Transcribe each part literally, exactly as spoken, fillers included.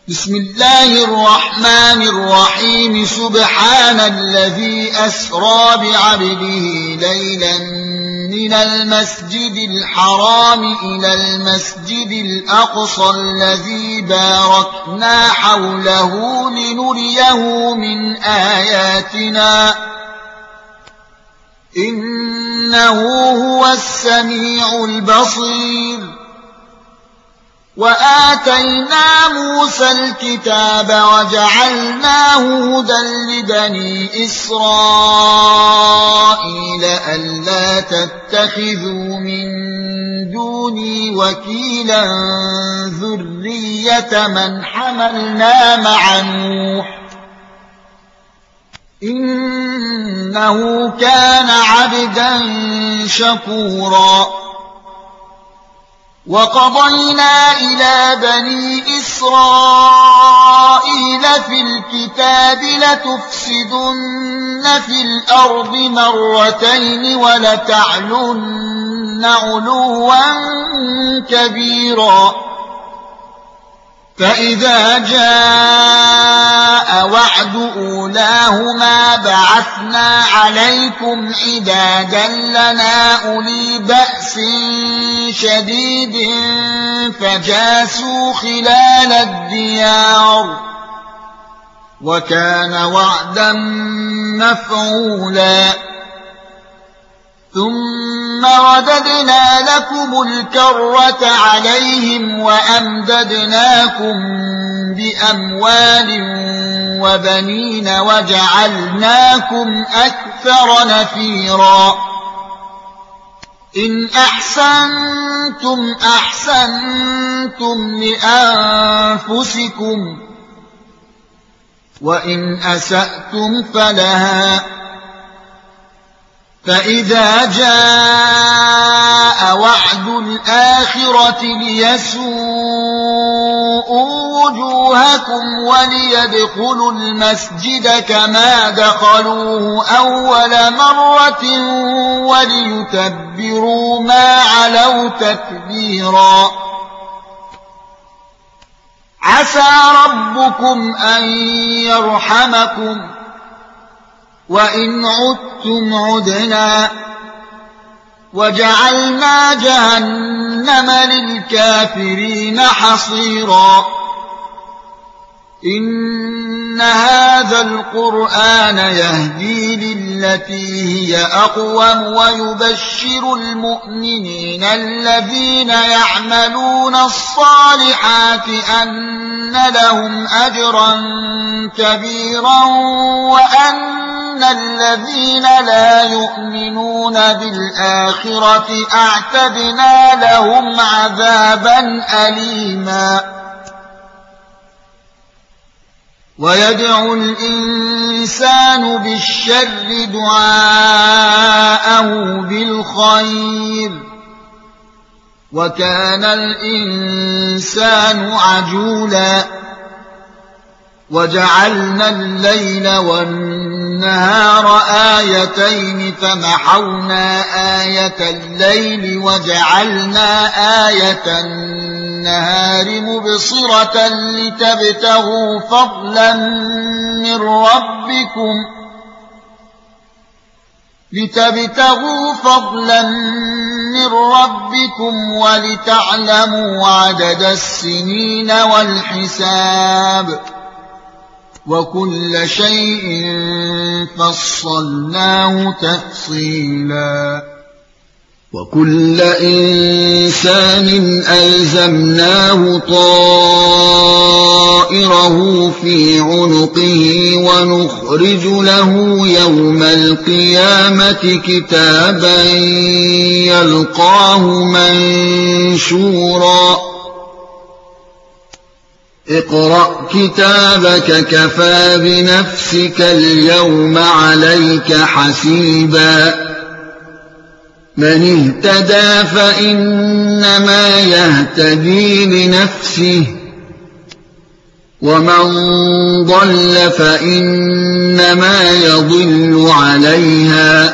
بسم الله الرحمن الرحيم سبحان الذي أسرى بعبده ليلا من المسجد الحرام إلى المسجد الأقصى الذي باركنا حوله لنريه من آياتنا إنه هو السميع البصير. وآتينا موسى الكتاب وجعلناه هدى لبني إسرائيل ألا تتخذوا من دوني وكيلا ذرية من حملنا مع نوح إنه كان عبدا شكورا. وقضينا إلى بني إسرائيل في الكتاب لتفسدن في الأرض مرتين ولتعلن علوا كبيرا. فإذا جاء وعد أولاهما بعثنا عليكم عبادا لنا أولي بأس شديد فجاسوا خلال الديار وكان وعدا مفعولا. ثم رددنا لكم الكرة عليهم وأمددناكم بأموال وبنين وجعلناكم أكثر نفيرا. إن أحسنتم أحسنتم لأنفسكم وإن أسأتم فلها. فإذا جاء وعد الآخرة ليسوءوا وجوهكم وليدخلوا المسجد كما دخلوه أول مرة وليتبروا ما علوا تتبيرا. عسى ربكم أن يرحمكم وإن عدتم عدنا وجعلنا جهنم للكافرين حصيرا. إن هذا القرآن يهدي للتي هي أقوم ويبشر المؤمنين الذين يعملون الصالحات أن لهم أجرا كبيرا وأن الذين لا يؤمنون بالآخرة أعتدنا لهم عذابا أليما. ويدعو الإنسان بالشر دعاءه بالخير وكان الإنسان عجولا. وجعلنا الليل والنهار آيتين فمحونا آية الليل وجعلنا آية النهار مبصرة لتبتغوا فضلا من ربكم لتبتغوا فضلا من ربكم ولتعلموا عدد السنين والحساب وكل شيء فصلناه تفصيلا. وكل إنسان ألزمناه طائره في عنقه ونخرج له يوم القيامة كتابا يلقاه منشورا. اقرأ كتابك كفى بنفسك اليوم عليك حسيبا. من اهتدى فإنما يهتدي لنفسه ومن ضل فإنما يضل عليها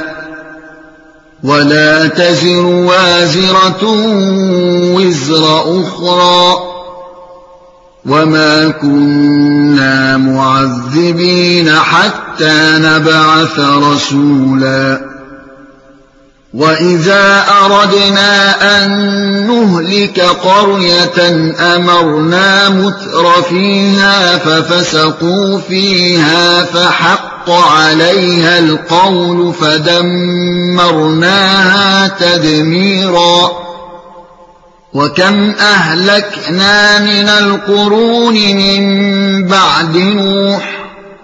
ولا تزر وازرة وزر أخرى وما كنا معذبين حتى نبعث رسولا وإذا أردنا أن نهلك قرية أمرنا متر فيها ففسقوا فيها فحق عليها القول فدمرناها تدميرا وكم أهلكنا من القرون من بعد نوح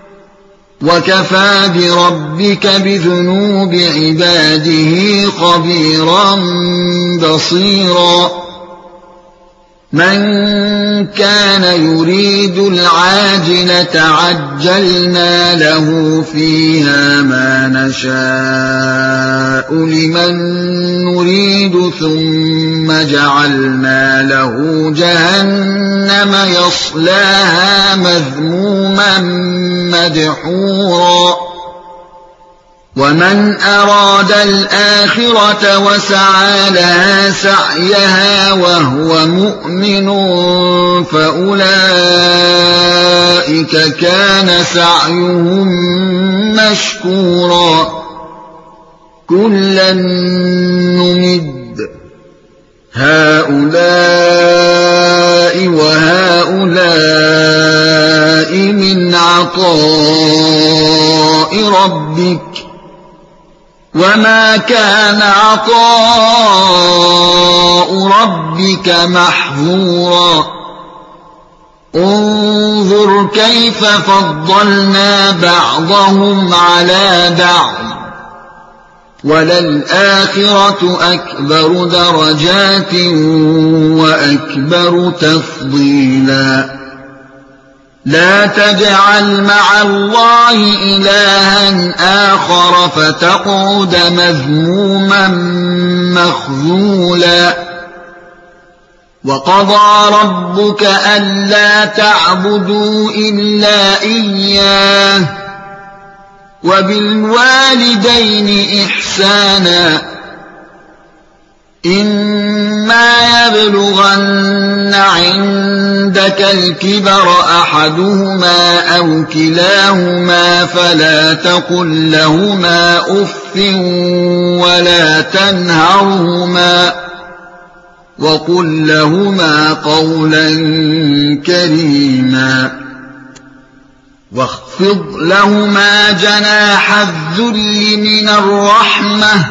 وكفى بربك بذنوب عباده خبيرا بصيرا من كان يريد العاجلة عجلنا له فيها ما نشاء لمن نريد ثم جعلنا له جهنم يصلاها مذموما مدحورا ومن أراد الآخرة وسعى لها سعيها وهو مؤمن فأولئك كان سعيهم مشكورا كلا نمد هؤلاء وهؤلاء من عطاء ربك وما كان عطاء ربك محظورا انظر كيف فضلنا بعضهم على بعض وللآخرة أكبر درجات وأكبر تفضيلا لا تجعل مع الله إلها آخر فتقعد مذموما مخذولا وقضى ربك ألا تعبدوا إلا إياه وبالوالدين إحسانا إما يبلغن عندك الكبر أحدهما أو كلاهما فلا تقل لهما أف ولا تنهرهما وقل لهما قولا كريما واخفض لهما جناح الذل من الرحمة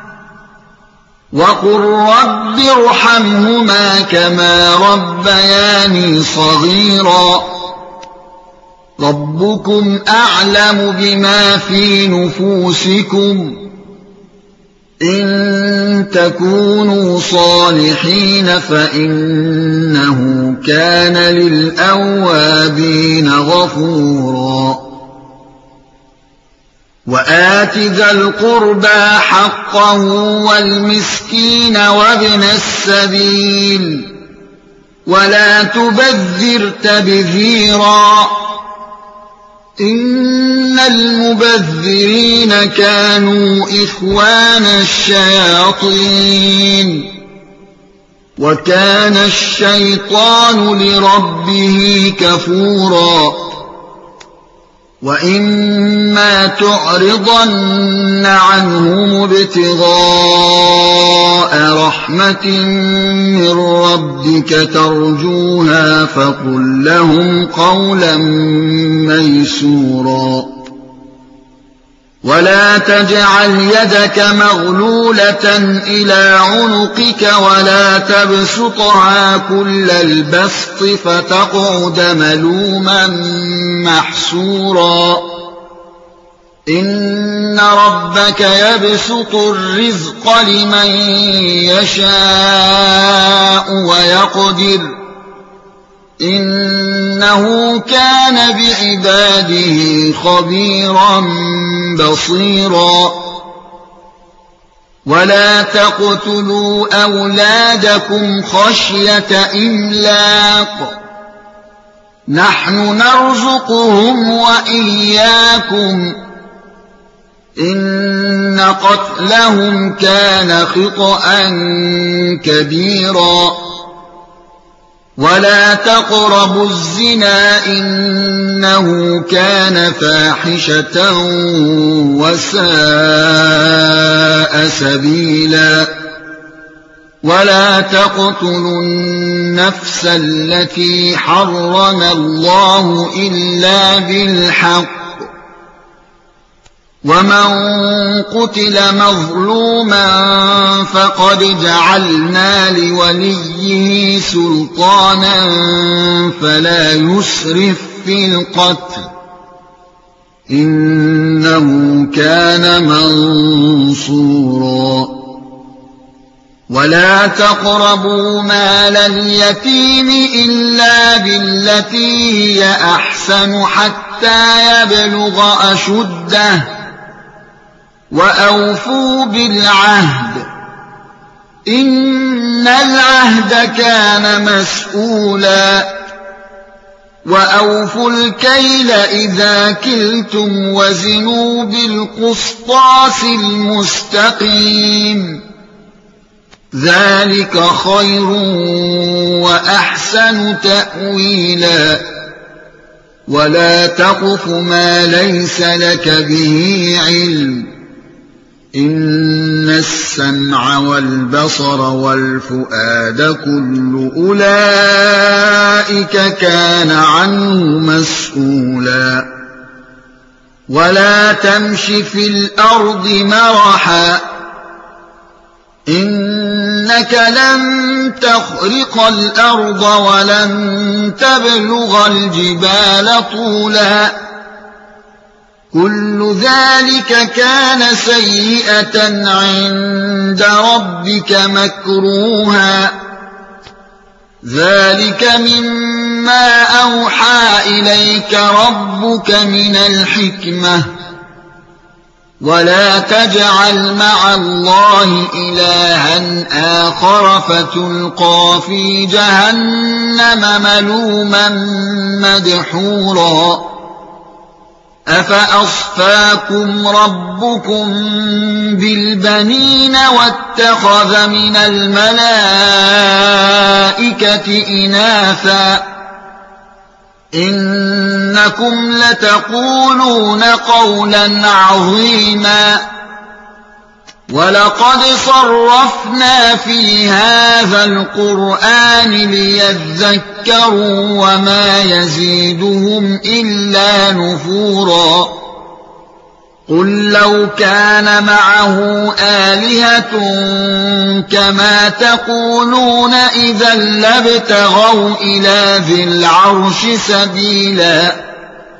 وقل رب ارحمهما كما ربياني صغيرا ربكم أعلم بما في نفوسكم إن تكونوا صالحين فإنه كان للأوابين غفورا وآت ذا القربى حقه والمسكين وابن السبيل ولا تبذر تبذيرا إن المبذرين كانوا إخوان الشياطين وكان الشيطان لربه كفورا وإما تعرضن عنهم ابتغاء رحمة من ربك ترجوها فقل لهم قولا ميسورا ولا تجعل يدك مغلولة إلى عنقك ولا تبسطها كل البسط فتقعد ملوما محسورا إن ربك يبسط الرزق لمن يشاء ويقدر إنه كان بعباده خبيرا بصيرا ولا تقتلوا أولادكم خشية إملاق نحن نرزقهم وإياكم إن قتلهم كان خطأ كبيرا ولا تقربوا الزنا إنه كان فاحشة وساء سبيلا ولا تقتلوا النفس التي حرم الله إلا بالحق ومن قتل مظلوما فقد جعلنا لوليه سلطانا فلا يسرف في القتل إنه كان منصورا ولا تقربوا مال اليتيم إلا بالتي هي أحسن حتى يبلغ أشده وأوفوا بالعهد إن العهد كان مسؤولا وأوفوا الكيل إذا كلتم وزنوا بالقسطاس المستقيم ذلك خير وأحسن تأويلا ولا تقف ما ليس لك به علم إن السمع والبصر والفؤاد كل أولئك كان عنه مسؤولا ولا تمش في الأرض مرحا إنك لن تخرق الأرض ولن تبلغ الجبال طولا كل ذلك كان سيئة عند ربك مكروها ذلك مما أوحى إليك ربك من الحكمة ولا تجعل مع الله إلها آخر فتلقى في جهنم ملوما مدحورا أفأصفاكم ربكم بالبنين واتخذ من الملائكة إناثا إنكم لتقولون قولا عظيما ولقد صرفنا في هذا القرآن ليذكروا وما يزيدهم إلا نفورا قل لو كان معه آلهة كما تقولون إذا لابتغوا إلى ذي العرش سبيلا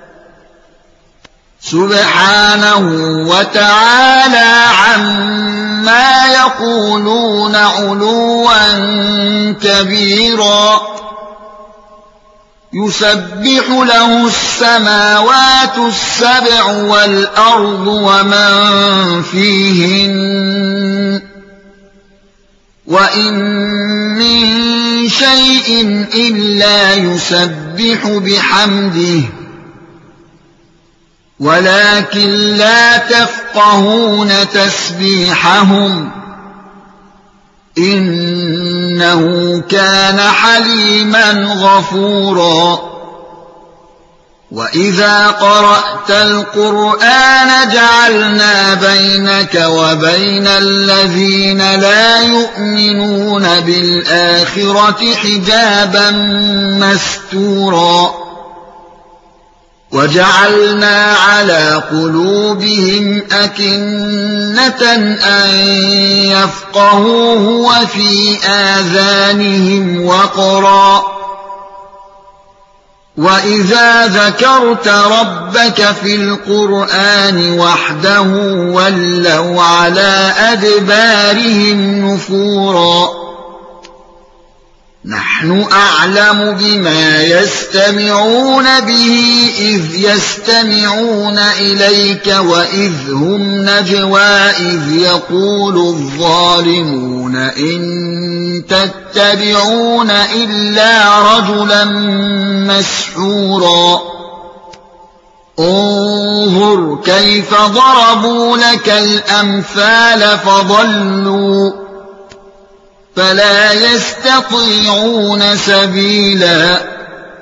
سبحانه وتعالى عما يقولون علوا كبيرا يسبح له السماوات السبع والأرض ومن فيهن وإن من شيء إلا يسبح بحمده ولكن لا تفقهون تسبيحهم إنه كان حليما غفورا وإذا قرأت القرآن جعلنا بينك وبين الذين لا يؤمنون بالآخرة حجابا مستورا وجعلنا على قلوبهم أكنة أن يفقهوه وفي آذانهم وقرا وإذا ذكرت ربك في القرآن وحده ولوا على أدبارهم نفورا نحن أعلم بما يستمعون به إذ يستمعون إليك وإذ هم نجوى إذ يقول الظالمون إن تتبعون إلا رجلا مسحورا انظر كيف ضربوا لك الأمثال فضلوا فلا يستطيعون سبيلا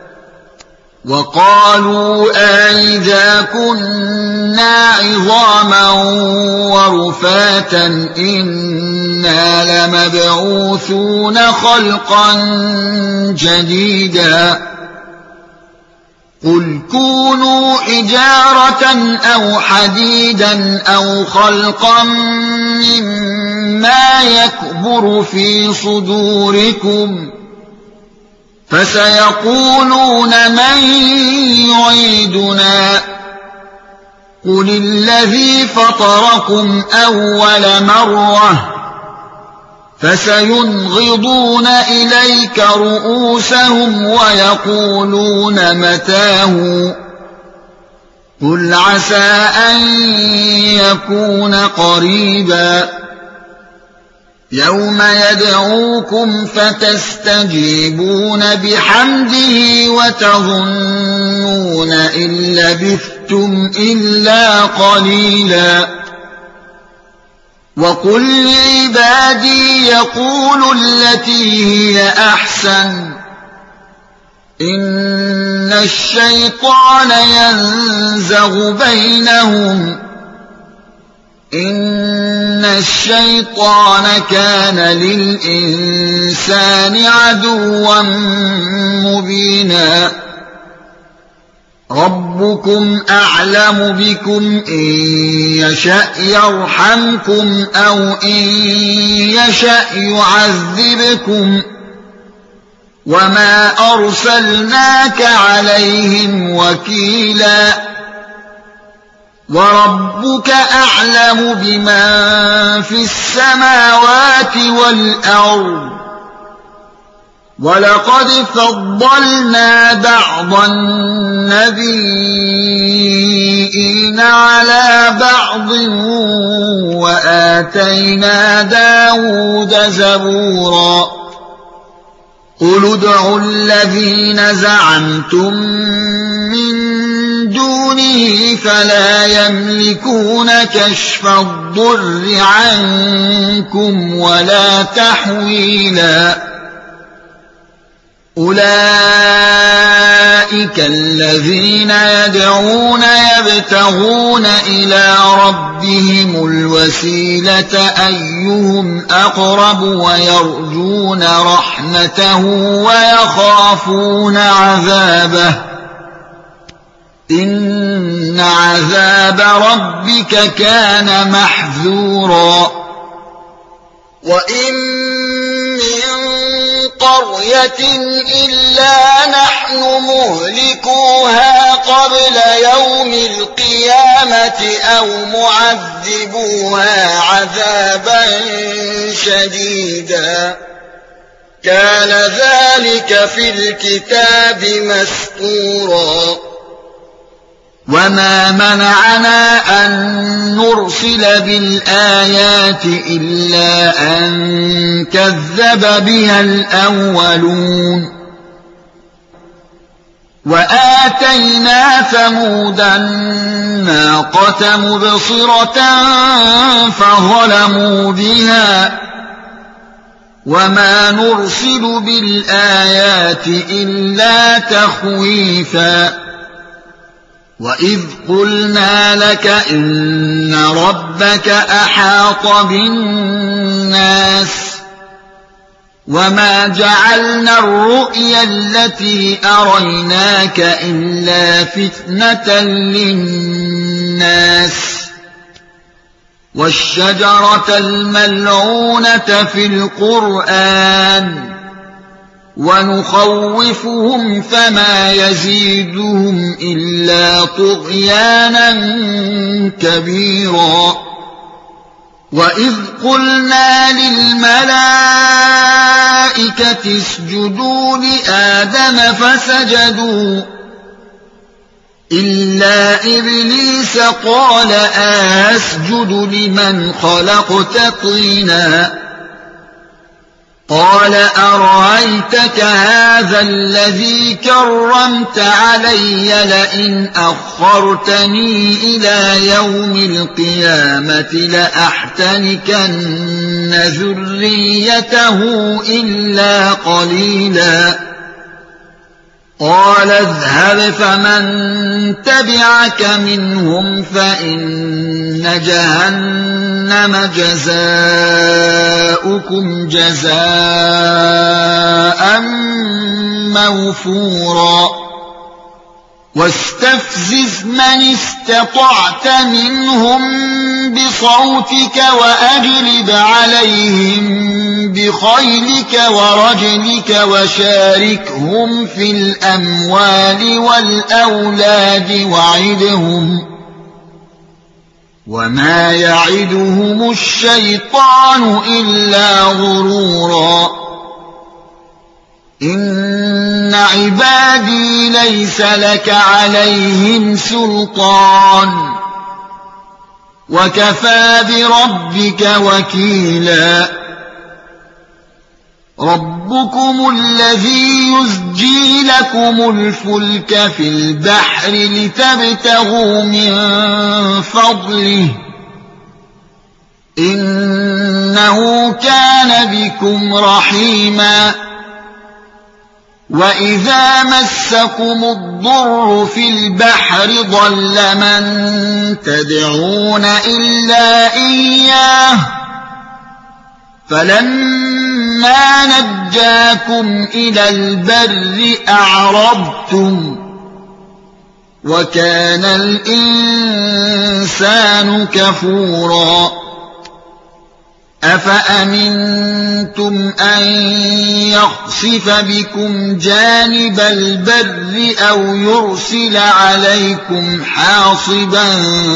وقالوا أئذا كنا عظاما ورفاتا إنا لمبعوثون خلقا جديدا قل كونوا حجارة أو حديدا أو خلقا مما يكبر في صدوركم فسيقولون من يعيدنا قل الذي فطركم أول مرة فسينغضون إليك رؤوسهم ويقولون متاه قل عسى أن يكون قريبا يوم يدعوكم فتستجيبون بحمده وتظنون إن لبثتم إلا قليلا وقل لعبادي يقولوا التي هي أحسن إن الشيطان ينزغ بينهم إن الشيطان كان للإنسان عدوا مبينا ربكم أعلم بكم إن يشأ يرحمكم أو إن يشأ يعذبكم وما أرسلناك عليهم وكيلا وربك أعلم بمن في السماوات والأرض ولقد فضلنا بعض النبيين على بعض وآتينا داود زبورا قل ادعوا الذين زعمتم من دونه فلا يملكون كشف الضر عنكم ولا تحويلا أولئك الذين يدعون يبتغون إلى ربهم الوسيلة أيهم أقرب ويرجون رحمته ويخافون عذابه إن عذاب ربك كان محذورا وإن من قرية إلا نحن مهلكوها قبل يوم القيامة أو معذبوها عذابا شديدا كان ذلك في الكتاب مسطورا وما منعنا أن نرسل بالآيات إلا أن كذب بها الأولون وآتينا ثمود الناقة مبصرة فظلموا بها وما نرسل بالآيات إلا تخويفا وإذ قلنا لك إن ربك أحاط بالناس وما جعلنا الرؤيا التي أريناك إلا فتنة للناس والشجرة الملعونة في القرآن ونخوفهم فما يزيدهم إلا طغيانا كبيرا وإذ قلنا للملائكة اسجدوا لآدم فسجدوا إلا إبليس قال أسجد لمن خلقت طينا قال أرأيتك هذا الذي كرمت علي لئن أخرتني إلى يوم القيامة لأحتنكن ذريته إلا قليلا قال اذهب فمن تبعك منهم فإن جهنم جزاؤكم جزاء موفورا واستفزز من استطعت منهم بصوتك وأجلب عليهم بخيلك ورجلك وشاركهم في الأموال والأولاد وعدهم وما يعدهم الشيطان إلا غرورا إن عبادي ليس لك عليهم سلطان وكفى بربك وكيلا ربكم الذي يزجي لكم الفلك في البحر لتبتغوا من فضله إنه كان بكم رحيما وإذا مسكم الضر في البحر ضل من تدعون إلا إياه فلما نجاكم إلى البر أعرضتم وكان الإنسان كفورا أفأمنتم أن يخسف بكم جانب البر أو يرسل عليكم حاصبا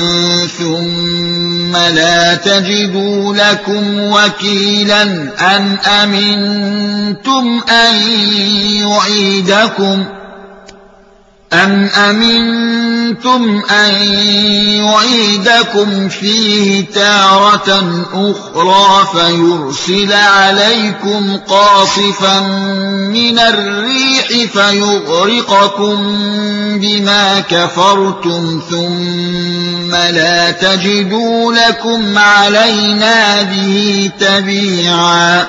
ثم لا تجدوا لكم وكيلا أم أمنتم أن يعيدكم أم أمنتم أن يعيدكم فيه تارة أخرى فيرسل عليكم قاصفا من الريح فيغرقكم بما كفرتم ثم لا تجدوا لكم علينا به تبيعا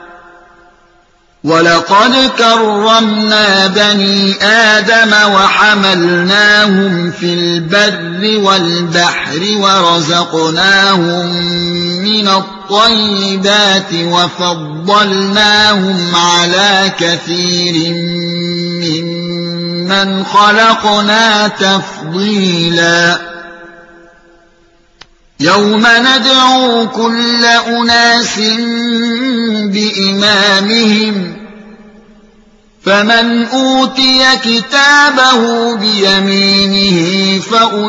ولقد كرمنا بني آدم وحملناهم في البر والبحر ورزقناهم من الطيبات وفضلناهم على كثير ممن خلقنا تفضيلا يوم ندعو كل أناس بإمامهم فمن أوتي كتابه بيمينه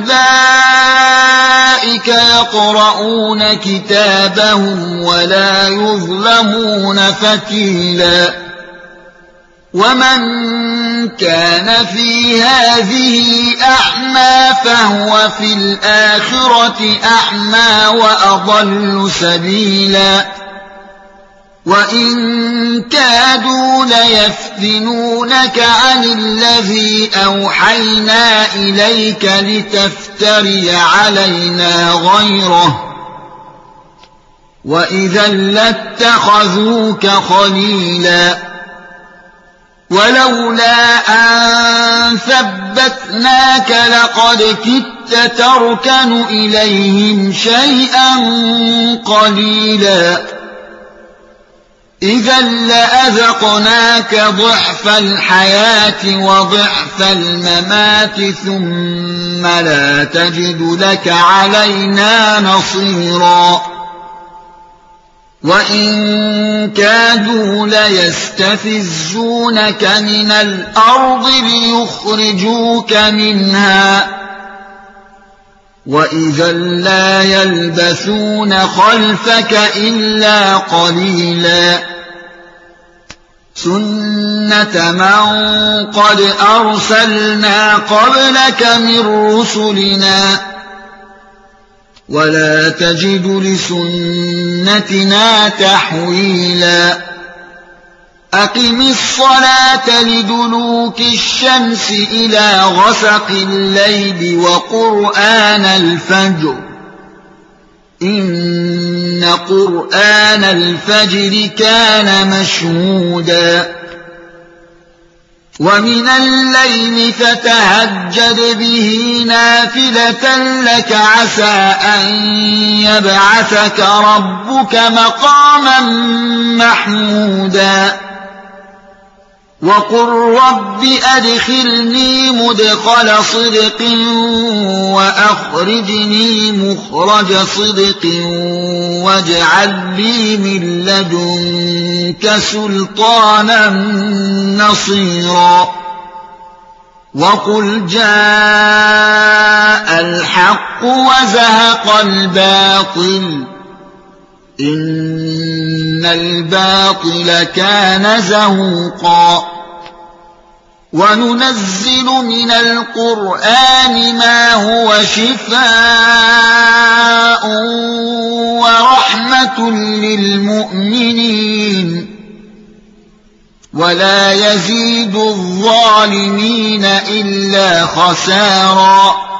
فأولئك يقرؤون كتابهم ولا يظلمون فتيلا ومن كان في هذه أعمى فهو في الآخرة أعمى وأضل سبيلا وإن كادوا ليفتنونك عن الذي أوحينا إليك لتفتري علينا غيره وإذا لاتخذوك خليلا ولولا أن ثبتناك لقد كدت تركن إليهم شيئا قليلا إذا لأذقناك ضعف الحياة وضعف الممات ثم لا تجد لك علينا نصيرا وإن كادوا ليستفزونك من الأرض ليخرجوك منها وإذا لا يلبثون خلفك إلا قليلا سنة من قد أرسلنا قبلك من رسلنا ولا تجد لسنتنا تحويلا أقم الصلاة لدلوك الشمس إلى غسق الليل وقرآن الفجر إن قرآن الفجر كان مشهودا ومن الليل فتهجد به نافلة لك عسى أن يبعثك ربك مقاما محمودا وقل رب أدخلني مدخل صدق وأخرجني مخرج صدق واجعل لي من لدنك سلطانا نصيرا وقل جاء الحق وزهق الباطل إن الباطل كان زهوقا وننزل من القرآن ما هو شفاء ورحمة للمؤمنين ولا يزيد الظالمين إلا خسارا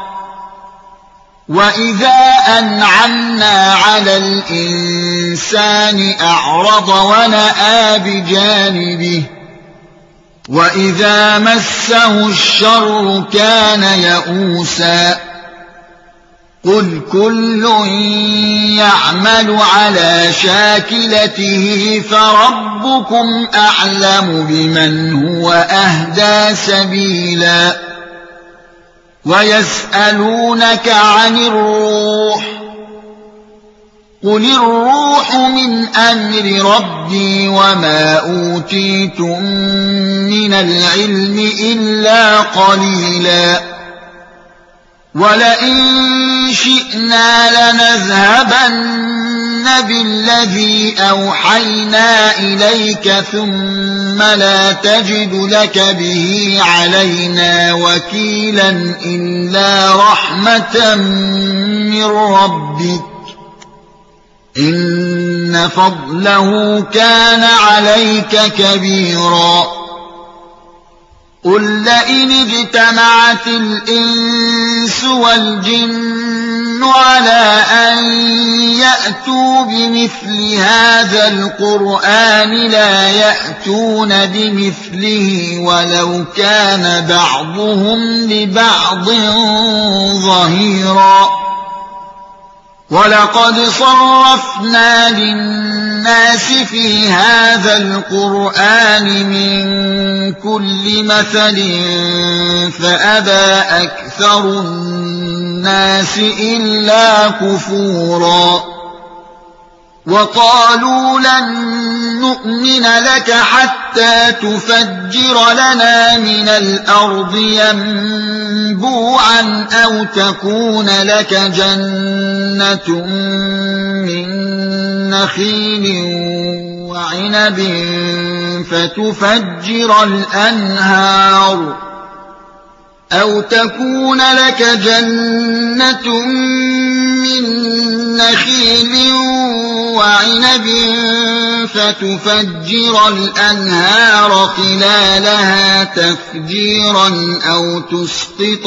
وإذا أنعمنا على الإنسان أعرض ونأى بجانبه وإذا مسه الشر كان يئوسا قل كل يعمل على شاكلته فربكم أعلم بمن هو أهدى سبيلا ويسألونك عن الروح قل الروح من أمر ربي وما أوتيتم من العلم إلا قليلا ولئن شئنا لنذهبن بالذي أوحينا إليك ثم لا تجد لك به علينا وكيلا إلا رحمة من ربك إن فضله كان عليك كبيرا قل لئن اجتمعت الإنس والجن على أن يأتوا بمثل هذا القرآن لا يأتون بمثله ولو كان بعضهم لبعض ظهيرا ولقد صرفنا للناس في هذا القرآن من كل مثل فأبى أكثر الناس إلا كفورا وقالوا لن نؤمن لك حتى تفجر لنا من الأرض ينبوعا أو تكون لك جنة من نخيل وعنب فتفجر الأنهار أو تكون لك جنة من نخيل وعنب فتفجر الأنهار خلالها تفجيرا أو تسقط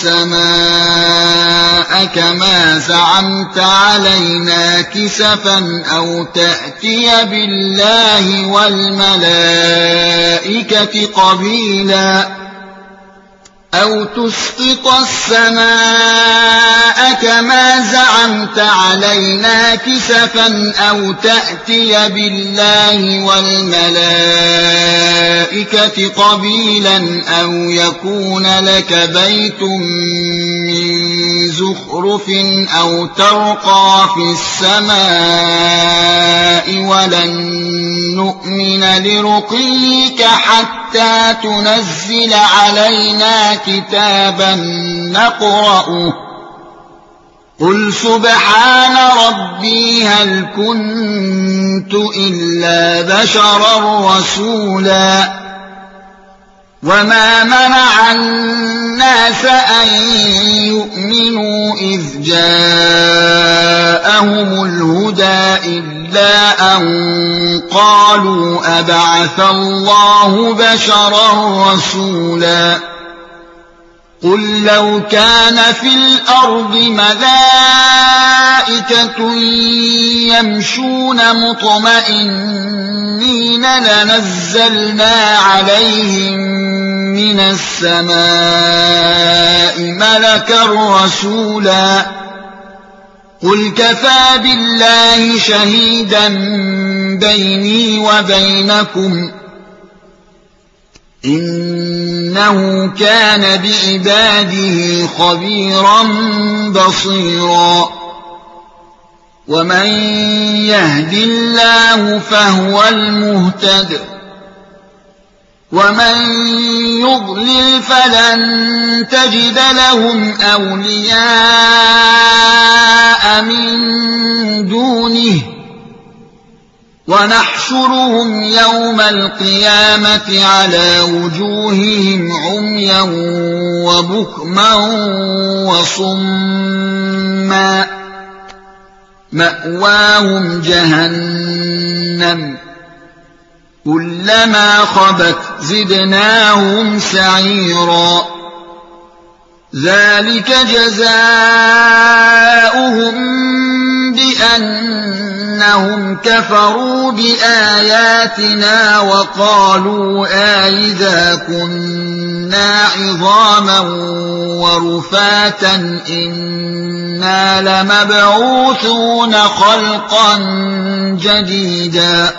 السماء كما زعمت علينا كسفا أو تأتي بالله والملائكة قبيلا أو تسقط السماء كما زعمت علينا كسفا أو تأتي بالله والملائكة قبيلا أو يكون لك بيت من زخرف أو ترقى في السماء ولن نؤمن لرقيك حتى تنزل علينا كتابا نقرأه قل سبحان ربي هل كنت إلا بشرا رسولا وما منع الناس أن يؤمنوا إذ جاءهم الهدى إلا أن قالوا أبعث الله بشرا رسولا قل لو كان في الأرض ملائكة ملائكة يمشون مطمئنين لنزلنا عليهم من السماء ملكا رسولا قل كفى بالله شهيدا بيني وبينكم إنه كان بعباده خبيرا بصيرا ومن يهد الله فهو المهتد ومن يضلل فلن تجد لهم أولياء من دونه ونحشرهم يوم القيامة على وجوههم عميا وبكما وصما مأواهم جهنم كلما خبت زدناهم سعيرا ذلك جزاؤهم بأنهم كفروا بآياتنا وقالوا أئذا كنا عظاما ورفاتا إنا لمبعوثون خلقا جديدا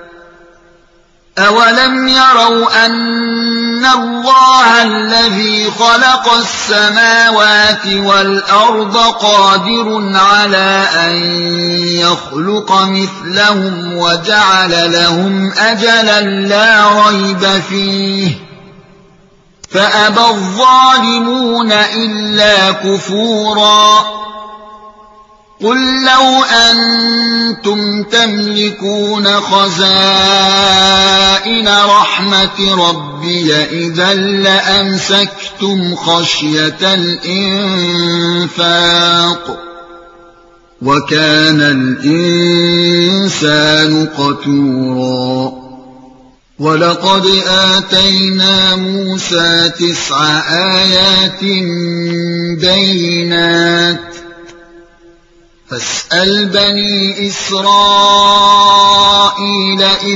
أولم يروا أن الله الذي خلق السماوات والأرض قادر على أن يخلق مثلهم وجعل لهم أجلا لا ريب فيه فأبى الظالمون إلا كفورا قل لو أنتم تملكون خزائن رحمة ربي إذا لأمسكتم خشية الإنفاق وكان الإنسان قتورا ولقد آتينا موسى تسع آيات بينات فاسأل بني إسرائيل إذ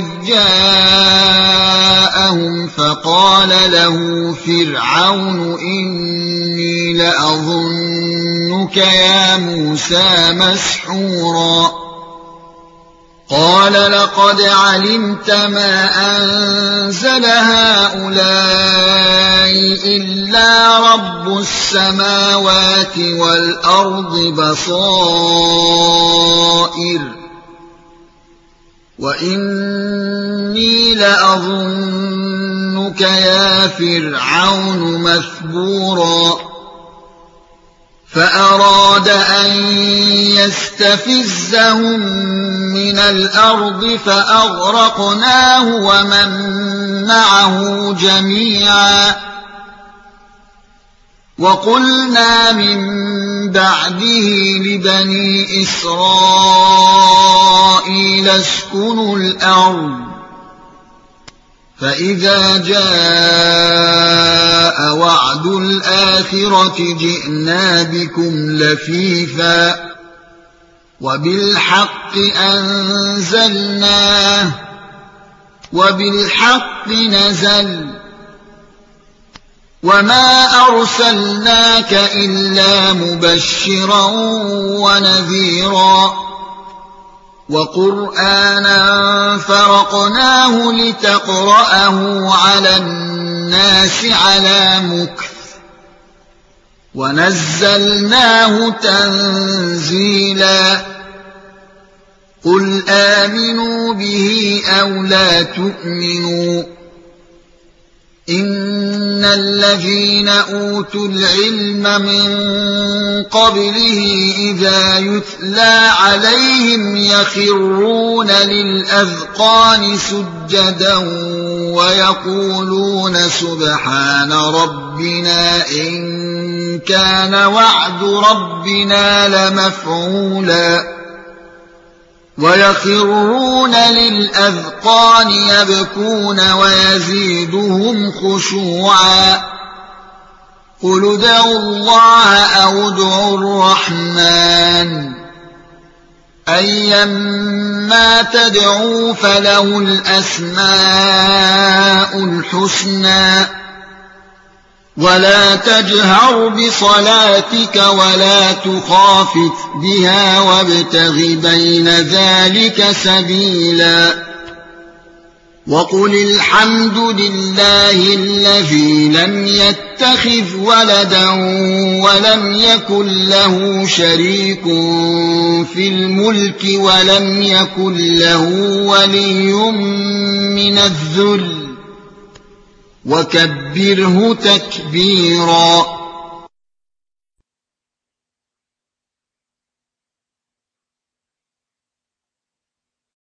جاءهم فقال له فرعون إني لأظنك يا موسى مسحورا قال لقد علمت ما أنزل هؤلاء إلا رب السماوات والأرض بصائر وإني لأظنك يا فرعون مثبورا فأراد أن يستفزهم من الأرض فأغرقناه ومن معه جميعا وقلنا من بعده لبني إسرائيل اسكنوا الأرض فإذا جاء وعد الآخرة جئنا بكم لفيفا وبالحق أنزلناه وبالحق نزل وما أرسلناك إلا مبشرا ونذيرا وقرآنا فرقناه لتقرأه على الناس على مكث ونزلناه تنزيلا قل آمنوا به أو لا تؤمنوا إن الذين أوتوا العلم من قبله إذا يتلى عليهم يخرون للأذقان سجدا ويقولون سبحان ربنا إن كان وعد ربنا لمفعولا ويخرون للأذقان يبكون ويزيدهم خشوعا قل ادعوا الله أو ادعوا الرحمن أيما تدعوا فله الأسماء الحسنى ولا تجهر بصلاتك ولا تخافت بها وابتغ بين ذلك سبيلا وقل الحمد لله الذي لم يتخذ ولدا ولم يكن له شريك في الملك ولم يكن له ولي من الذل وكبره تكبيرا